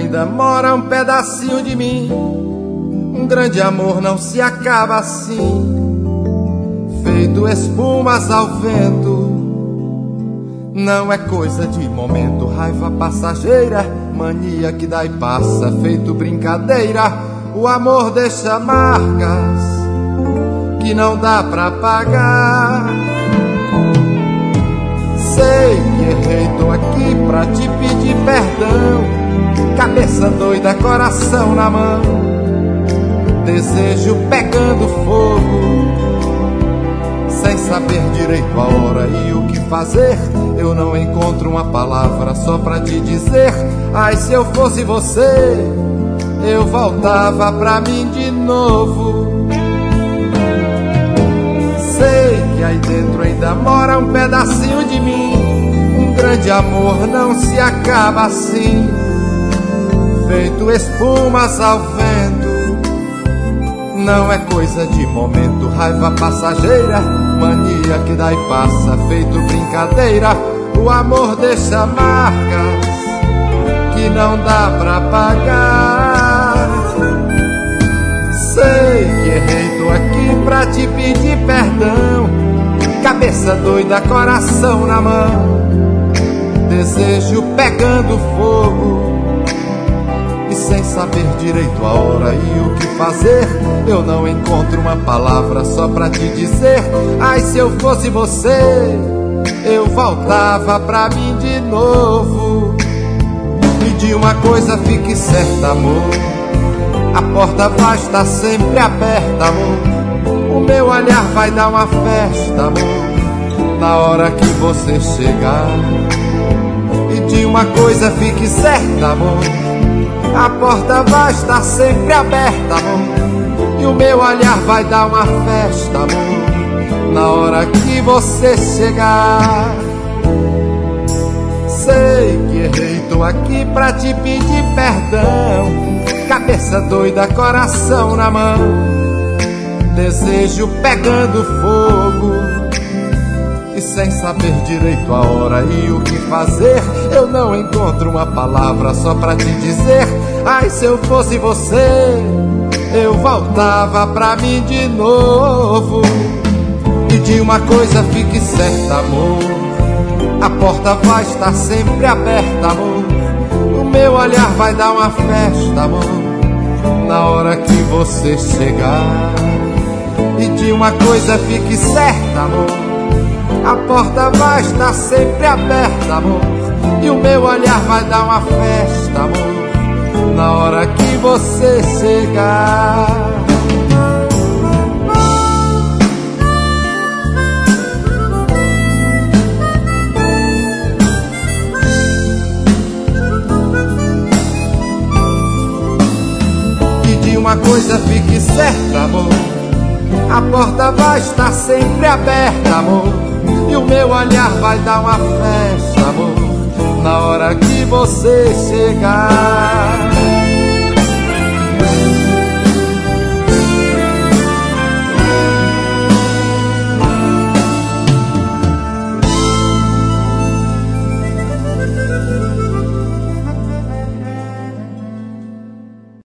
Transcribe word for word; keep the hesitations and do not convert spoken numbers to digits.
ainda mora um pedacinho de mim. Um grande amor não se acaba assim, feito espumas ao vento. Não é coisa de momento, raiva passageira, mania que dá e passa, feito brincadeira. O amor deixa marcas que não dá pra pagar. Sei que errei, tô aqui pra te pedir perdão. Cabeça doida, coração na mão, desejo pegando fogo, sem saber direito a hora e o que fazer. Eu não encontro uma palavra só pra te dizer: ai, se eu fosse você, eu voltava pra mim de novo. Sei que aí dentro ainda mora um pedacinho de mim. Um grande amor não se acaba assim, feito espumas ao vento. Não é coisa de momento, raiva passageira, mania que dá e passa, feito brincadeira. O amor deixa marcas que não dá pra pagar. Sei que errei, tô aqui pra te pedir perdão. Cabeça doida, coração na mão, desejo pegando fogo, e sem saber direito a hora e o que fazer. Eu não encontro uma palavra só pra te dizer: ai, se eu fosse você, eu voltava pra mim de novo. E de uma coisa fique certa, amor, a porta vai estar sempre aberta, amor. O meu olhar vai dar uma festa, amor, na hora que você chegar. E de uma coisa fique certa, amor, a porta vai estar sempre aberta, amor. E o meu olhar vai dar uma festa, amor, na hora que você chegar. Sei que errei, tô aqui pra te pedir perdão. Cabeça doida, coração na mão, desejo pegando fogo, e sem saber direito a hora e o que fazer. Eu não encontro uma palavra só pra te dizer: ai, se eu fosse você, eu voltava pra mim de novo. E de uma coisa fique certa, amor, a porta vai estar sempre aberta, amor. O meu olhar vai dar uma festa, amor, na hora que você chegar. E de uma coisa fique certa, amor, a porta vai estar sempre aberta, amor. E o meu olhar vai dar uma festa, amor, na hora que você chegar. Uma coisa fique certa, amor, a porta vai estar sempre aberta, amor. E o meu olhar vai dar uma festa, amor, na hora que você chegar.